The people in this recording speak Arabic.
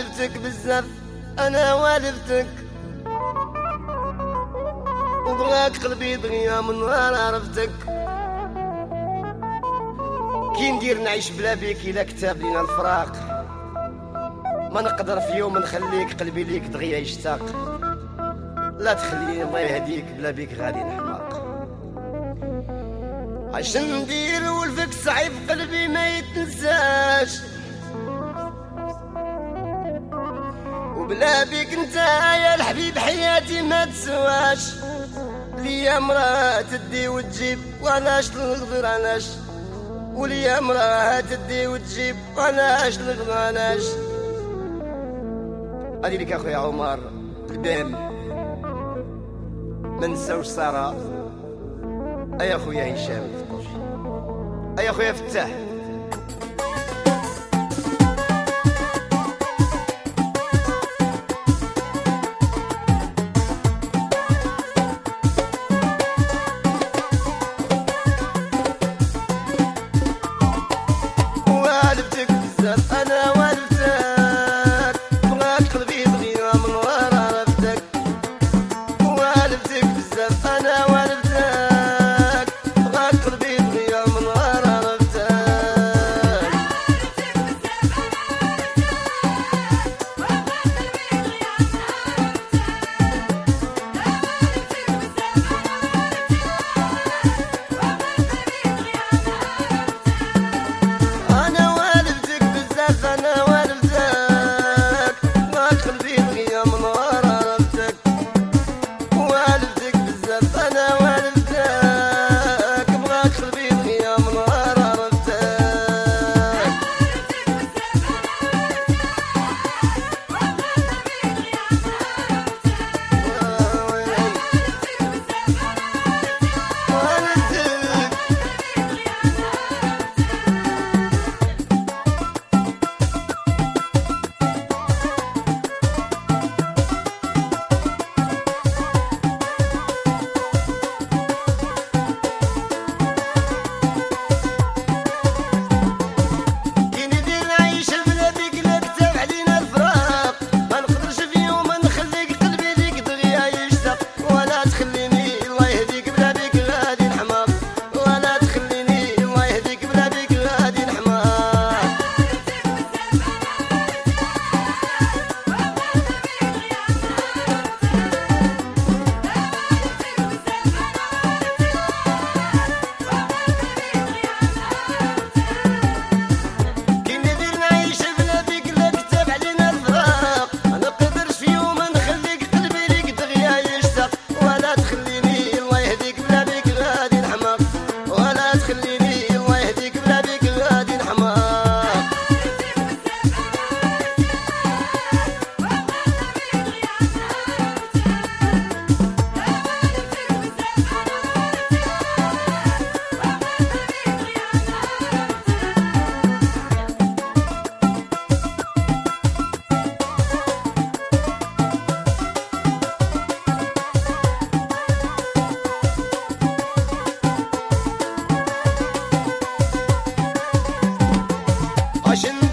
والفتك بزاف انا والفتك، وبغاك قلبي دغيا من نهار عرفتك. كي ندير نعيش بلا بيك الا كتاب لينا الفراق، ما نقدر في يوم نخليك قلبي ليك دغيا يشتاق. لا تخليني الله يهديك بلا بيك غادي نحماق. اش ندير ولفك صعيب قلبي ما يتنساش، وبلا بيك انت يا الحبيب حياتي ما تسواش. ليا مراه تدي وتجيب وعلاش نقدر علاش، وليا مراه تدي وتجيب وعلاش نقدر علاش. هادي ليك اخويا عمر البام، ما نساوش ساره. اي اخويا هشام الفطوشي، اي اخويا فتاح. والفتك بزاف انا والفتك، بغاك قلبي دغيا من ورا عرفتك. والفتك بزاف انا والفتك، بغاك قلبي دغيا من ورا عرفتك. انا والفتك بزاف انا والفتك، بغاك قلبي دغيا من ورا عرفتك. والفتك بزاف انا والفتك، بغاك قلبي دغيا من ورا عرفتك. والفتك كي ندير نعيش بلا بيك لا كتاب علينا الفراق، ما نقدرش في يوم نخليك قلبي ليك دغيا يشتاق. ولا تخليني الله يهديك بلا بيك غادي نحماق، ولا تخليني الله يهديك بلا بيك غادي نحماق. كي ندير نعيش بلا بيك لا كتاب علينا الفراق، ما نقدرش في يوم نخليك قلبي ليك دغيا يشتاق. ولا تخليني الله يهديك بلا بيك غادي نحماق، ولا تخليني الله يهديك بلا بيك غادي نحماق. عشان